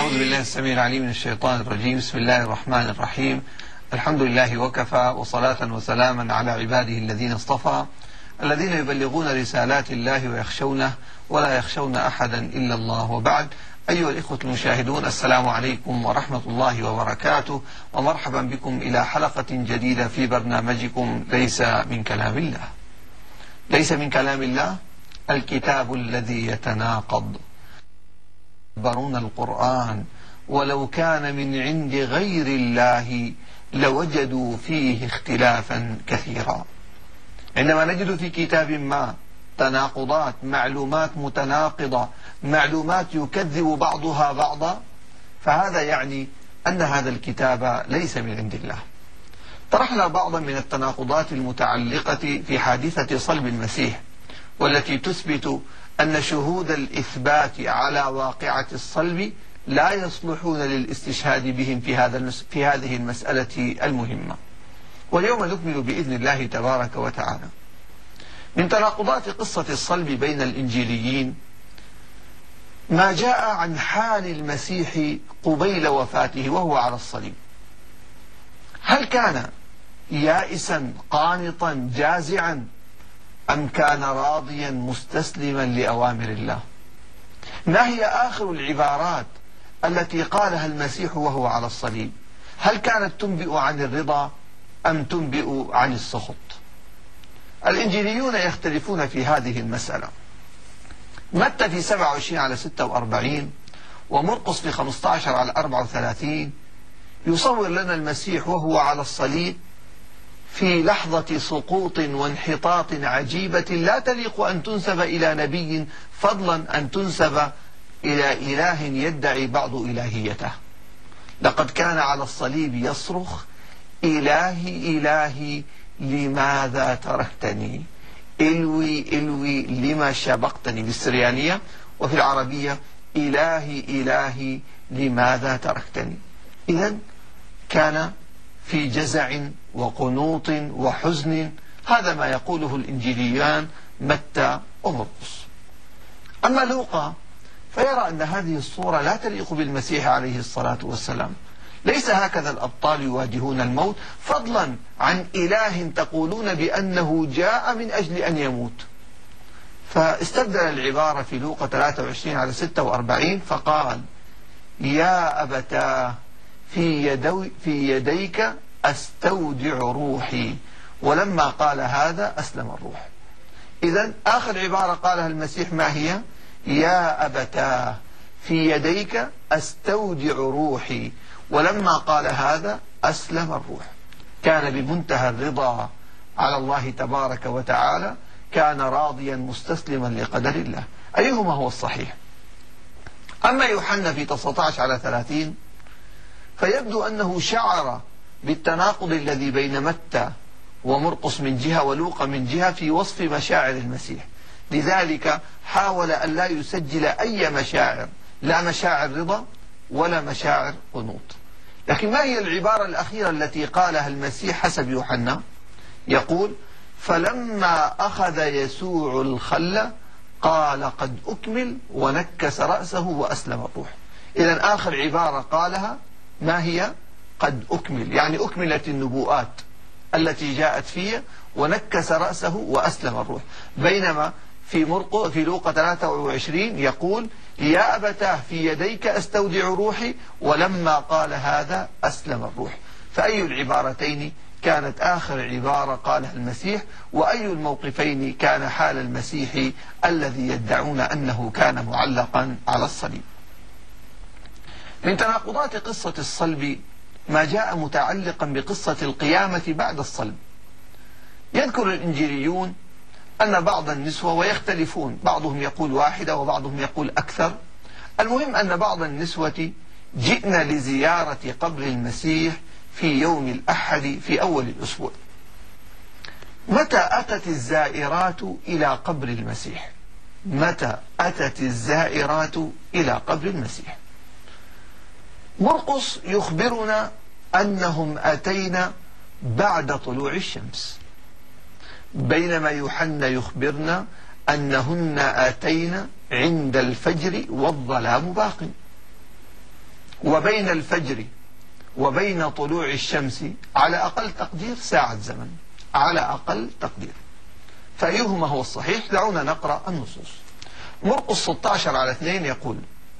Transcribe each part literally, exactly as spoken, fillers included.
أعوذ بالله السميع العليم من الشيطان الرجيم. بسم الله الرحمن الرحيم. الحمد لله وكفى، وصلاة وسلاما على عباده الذين اصطفى، الذين يبلغون رسالات الله ويخشونه ولا يخشون أحدا إلا الله. وبعد، أيها الإخوة المشاهدون، السلام عليكم ورحمة الله وبركاته، ومرحبا بكم إلى حلقة جديدة في برنامجكم ليس من كلام الله. ليس من كلام الله الكتاب الذي يتناقض، يدبرون القرآن ولو كان من عند غير الله لوجدوا فيه اختلافا كثيرا. عندما نجد في كتاب ما تناقضات، معلومات متناقضة، معلومات يكذب بعضها بعضا، فهذا يعني أن هذا الكتاب ليس من عند الله. طرحنا بعضا من التناقضات المتعلقة في حادثة صلب المسيح، والتي تثبت أن شهود الإثبات على واقعة الصلب لا يصلحون للاستشهاد بهم في هذا في هذه المسألة المهمة. واليوم نكمل بإذن الله تبارك وتعالى. من تناقضات قصة الصلب بين الإنجيليين ما جاء عن حال المسيح قبيل وفاته وهو على الصليب. هل كان يائسا قانطا جازعا، أم كان راضيا مستسلما لأوامر الله؟ ما هي آخر العبارات التي قالها المسيح وهو على الصليب؟ هل كانت تنبئ عن الرضا أم تنبئ عن السخط؟ الإنجيليون يختلفون في هذه المسألة. متى في سبعة وعشرين على ستة وأربعين، ومرقس في خمسة عشر على أربعة وثلاثين يصور لنا المسيح وهو على الصليب في لحظة سقوط وانحطاط عجيبة لا تليق أن تنسب إلى نبي، فضلا أن تنسب إلى إله يدعي بعض إلهيته. لقد كان على الصليب يصرخ: إلهي إلهي لماذا تركتني، إلوي إلوي لما شبقتني بالسريانية، وفي العربية إلهي إلهي لماذا تركتني. إذن كان في جزع وقنوط وحزن، هذا ما يقوله الإنجيليان متى ومرقس. أما لوقا فيرى أن هذه الصورة لا تليق بالمسيح عليه الصلاة والسلام. ليس هكذا الأبطال يواجهون الموت، فضلا عن إله تقولون بأنه جاء من أجل أن يموت. فاستبدل العبارة في لوقا ثلاثة وعشرين على ستة وأربعين فقال: يا أبتاه في, يدو في يديك أستودع روحي، ولما قال هذا أسلم الروح. إذن آخر عبارة قالها المسيح ما هي؟ يا أبتاه في يديك أستودع روحي، ولما قال هذا أسلم الروح. كان بمنتهى الرضا على الله تبارك وتعالى، كان راضيا مستسلما لقدر الله. أيهما هو الصحيح؟ أما يوحنا في تسعة عشر على ثلاثين فيبدو أنه شعر بالتناقض الذي بين متى ومرقس من جهة ولوقا من جهة في وصف مشاعر المسيح، لذلك حاول أن لا يسجل أي مشاعر، لا مشاعر رضا ولا مشاعر قنوط. لكن ما هي العبارة الأخيرة التي قالها المسيح حسب يوحنا؟ يقول: فلما أخذ يسوع الخل قال قد أكمل، ونكس رأسه وأسلم الروح. إذن آخر عبارة قالها ما هي؟ قد أكمل، يعني أكملت النبوءات التي جاءت فيه، ونكس رأسه وأسلم الروح. بينما في مرقس في لوقا ثلاثة وعشرين يقول: يا أبتاه في يديك أستودع روحي، ولما قال هذا أسلم الروح. فأي العبارتين كانت آخر عبارة قالها المسيح، وأي الموقفين كان حال المسيح الذي يدعون أنه كان معلقا على الصليب؟ من تناقضات قصة الصلب ما جاء متعلقا بقصة القيامة بعد الصلب. يذكر الإنجيليون أن بعض النسوة، ويختلفون، بعضهم يقول واحدة وبعضهم يقول أكثر، المهم أن بعض النسوة جئنا لزيارة قبر المسيح في يوم الأحد في أول الأسبوع. متى أتت الزائرات إلى قبر المسيح؟ متى أتت الزائرات إلى قبر المسيح؟ مرقس يخبرنا أنهم أتينا بعد طلوع الشمس، بينما يوحنا يخبرنا أنهن أتينا عند الفجر والظلام باق. وبين الفجر وبين طلوع الشمس على أقل تقدير ساعة زمن، على أقل تقدير. فأيهما هو الصحيح؟ دعونا نقرأ النصوص. مرقس ستة عشر على اثنين يقول: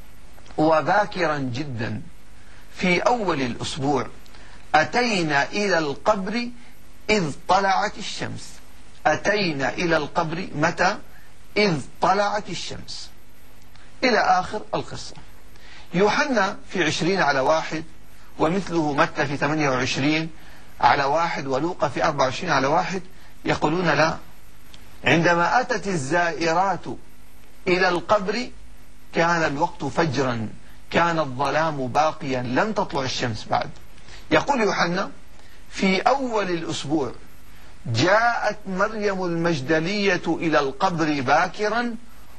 وباكرا جدا في أول الأسبوع أتينا إلى القبر إذ طلعت الشمس. أتينا إلى القبر متى؟ إذ طلعت الشمس، إلى آخر القصة. يوحنا في عشرين على واحد، ومثله متى في ثمانية وعشرين على واحد، ولوقا في أربعة وعشرين على واحد يقولون لا، عندما أتت الزائرات إلى القبر كان الوقت فجرا، كان الظلام باقيا، لم تطلع الشمس بعد. يقول يوحنا: في أول الأسبوع جاءت مريم المجدلية إلى القبر باكرا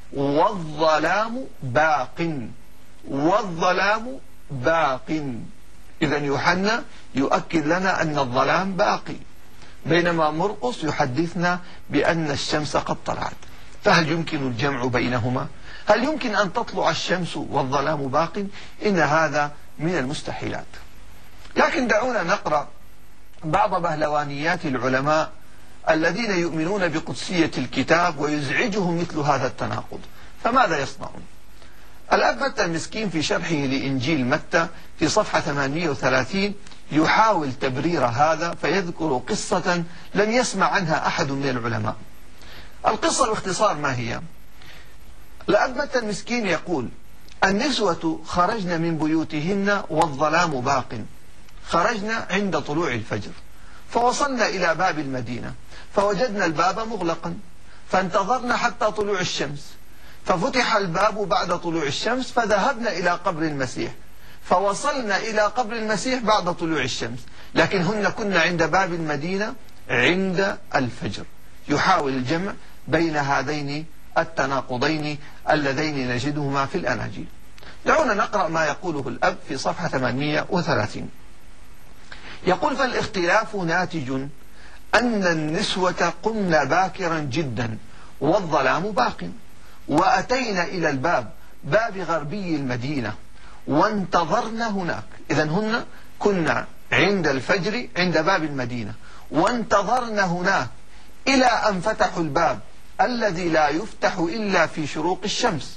والظلام باق، والظلام باق. إذن يوحنا يؤكد لنا أن الظلام باقي، بينما مرقس يحدثنا بأن الشمس قد طلعت. فهل يمكن الجمع بينهما؟ هل يمكن أن تطلع الشمس والظلام باق؟ إن هذا من المستحيلات. لكن دعونا نقرأ بعض بهلوانيات العلماء الذين يؤمنون بقدسية الكتاب ويزعجهم مثل هذا التناقض. فماذا يصنعون؟ الأب متى المسكين في شرحه لإنجيل متى في صفحة ثمانمئة وثلاثين يحاول تبرير هذا، فيذكر قصة لم يسمع عنها أحد من العلماء. القصة باختصار ما هي؟ الأب متى المسكين يقول: النسوة خرجن من بيوتهن والظلام باق. خرجنا عند طلوع الفجر، فوصلنا إلى باب المدينة فوجدنا الباب مغلقا، فانتظرنا حتى طلوع الشمس، ففتح الباب بعد طلوع الشمس، فذهبنا إلى قبر المسيح، فوصلنا إلى قبر المسيح بعد طلوع الشمس، لكن هن كنا عند باب المدينة عند الفجر. يحاول الجمع بين هذين التناقضين اللذين نجدهما في الأناجيل. دعونا نقرأ ما يقوله الأب في صفحة ثمانمئة وثلاثين. يقول: فالاختلاف ناتج أن النسوة قمن باكرا جدا والظلام باق، وأتينا إلى الباب، باب غربي المدينة، وانتظرنا هناك. إذن هن كنا عند الفجر عند باب المدينة، وانتظرنا هناك إلى أن فتحوا الباب الذي لا يفتح إلا في شروق الشمس.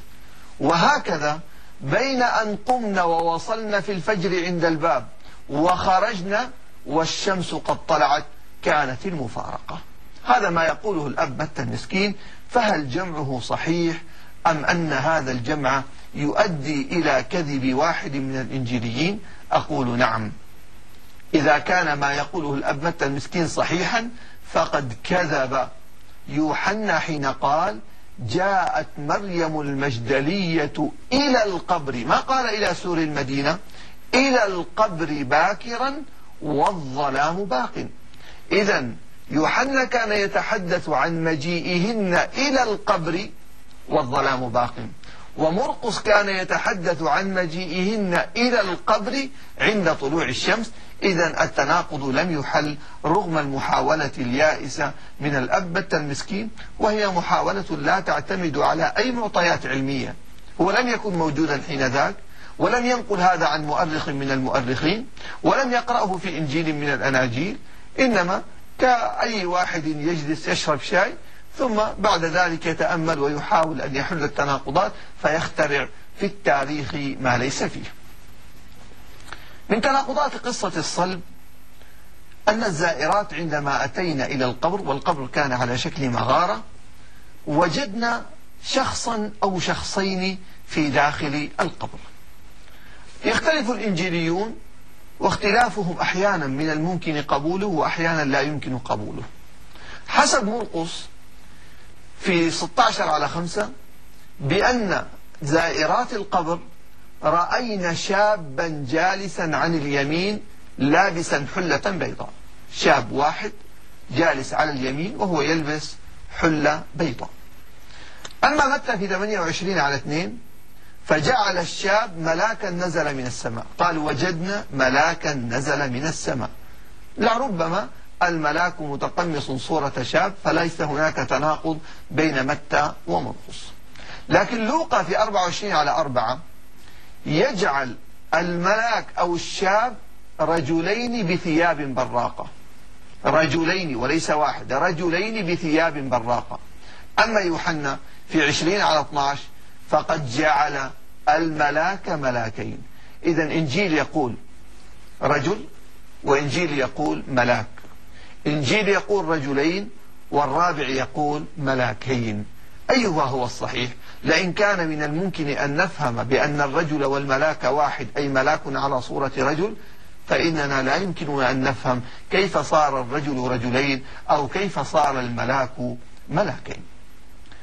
وهكذا بين أن قمنا ووصلنا في الفجر عند الباب وخرجنا والشمس قد طلعت كانت المفارقة. هذا ما يقوله الأب متى المسكين. فهل جمعه صحيح أم أن هذا الجمع يؤدي إلى كذب واحد من الإنجيليين؟ أقول نعم. إذا كان ما يقوله الأب متى المسكين صحيحا فقد كذب يوحنا حين قال: جاءت مريم المجدلية إلى القبر، ما قال إلى سور المدينة، إلى القبر باكرا والظلام باق. إذن يوحنا كان يتحدث عن مجيئهن إلى القبر والظلام باق، ومرقس كان يتحدث عن مجيئهن إلى القبر عند طلوع الشمس. إذن التناقض لم يحل رغم المحاولة اليائسة من الأب متى المسكين، وهي محاولة لا تعتمد على أي معطيات علمية. هو لم يكن موجودا حين ذاك، ولم ينقل هذا عن مؤرخ من المؤرخين، ولم يقرأه في إنجيل من الأناجيل، إنما كأي واحد يجلس يشرب شاي ثم بعد ذلك يتأمل ويحاول أن يحل التناقضات فيخترع في التاريخ ما ليس فيه. من تناقضات قصة الصلب أن الزائرات عندما أتينا إلى القبر، والقبر كان على شكل مغارة، وجدنا شخصا أو شخصين في داخل القبر. يختلف الإنجيليون، واختلافهم أحيانا من الممكن قبوله وأحيانا لا يمكن قبوله. حسب مرقس في ستة عشر على خمسة بأن زائرات القبر رأينا شابا جالسا عن اليمين لابسا حلة بيضاء. شاب واحد جالس على اليمين وهو يلبس حلة بيضاء. أما متى في ثمانية وعشرين على اثنين فجعل الشاب ملاكا نزل من السماء، قال: وجدنا ملاكا نزل من السماء. لربما الملاك متقمص صورة شاب، فليس هناك تناقض بين متى ومرقس. لكن لوقا في أربعة وعشرين على أربعة يجعل الملاك أو الشاب رجلين بثياب براقة، رجلين وليس واحد، رجلين بثياب براقة. أما يوحنا في عشرين على اثناشر فقد جعل الملاك ملاكين. إذا إنجيل يقول رجل وإنجيل يقول ملاك، إنجيل يقول رجلين والرابع يقول ملاكين. أيها هو الصحيح؟ لئن كان من الممكن أن نفهم بأن الرجل والملاك واحد أي ملاك على صورة رجل، فإننا لا يمكننا أن نفهم كيف صار الرجل رجلين أو كيف صار الملاك ملاكين.